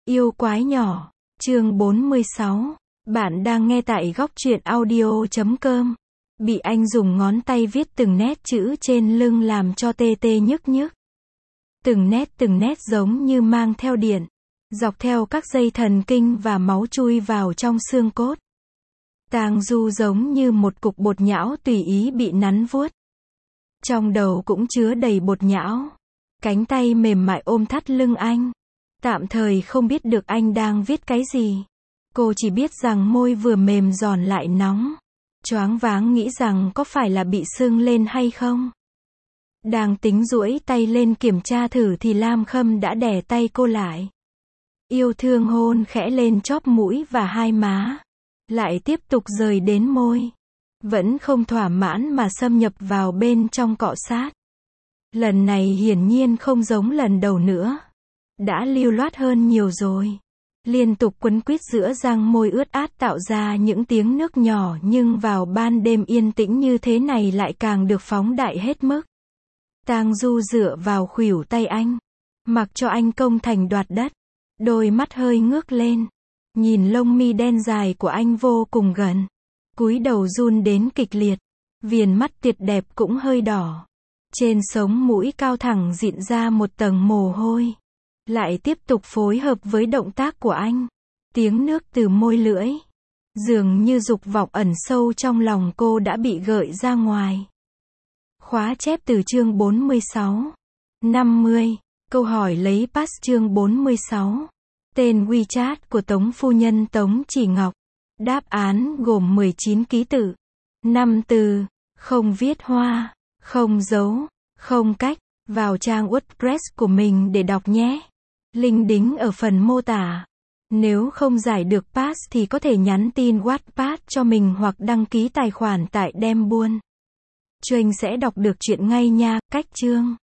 Yêu quái nhỏ, chương 46. Bạn đang nghe tại góc truyện audio.com. Bị anh dùng ngón tay viết từng nét chữ trên lưng làm cho tê tê nhức nhức. Từng nét giống như mang theo điện, dọc theo các dây thần kinh và máu chui vào trong xương cốt. Tang Du giống như một cục bột nhão tùy ý bị nắn vuốt. Trong đầu cũng chứa đầy bột nhão. Cánh tay mềm mại ôm thắt lưng anh. Tạm thời không biết được anh đang viết cái gì. Cô chỉ biết rằng môi vừa mềm giòn lại nóng. Choáng váng nghĩ rằng có phải là bị sưng lên hay không. Đang tính duỗi tay lên kiểm tra thử thì Lam Khâm đã đè tay cô lại. Yêu thương hôn khẽ lên chóp mũi và hai má. Lại tiếp tục rời đến môi. Vẫn không thỏa mãn mà xâm nhập vào bên trong cọ sát. Lần này hiển nhiên không giống lần đầu nữa. Đã lưu loát hơn nhiều rồi. Liên tục quấn quýt giữa răng môi ướt át tạo ra những tiếng nước nhỏ, nhưng vào ban đêm yên tĩnh như thế này lại càng được phóng đại hết mức. Tang Du dựa vào khuỷu tay anh, mặc cho anh công thành đoạt đất. Đôi mắt hơi ngước lên, nhìn lông mi đen dài của anh vô cùng gần. Cúi đầu run đến kịch liệt, viền mắt tuyệt đẹp cũng hơi đỏ. Trên sống mũi cao thẳng dịn ra một tầng mồ hôi. Lại tiếp tục phối hợp với động tác của anh. Tiếng nước từ môi lưỡi. Dường như dục vọng ẩn sâu trong lòng cô đã bị gợi ra ngoài. Khóa chép từ chương 46. 50. Câu hỏi lấy pass chương 46. Tên WeChat của Tống phu nhân Tống Chỉ Ngọc. Đáp án gồm 19 ký tự, 5 từ, không viết hoa, không dấu, không cách. Vào trang WordPress của mình để đọc nhé. Link đính ở phần mô tả. Nếu không giải được pass thì có thể nhắn tin Wattpad cho mình hoặc đăng ký tài khoản tại Đem Buôn. Chuyên sẽ đọc được chuyện ngay nha. Cách chương.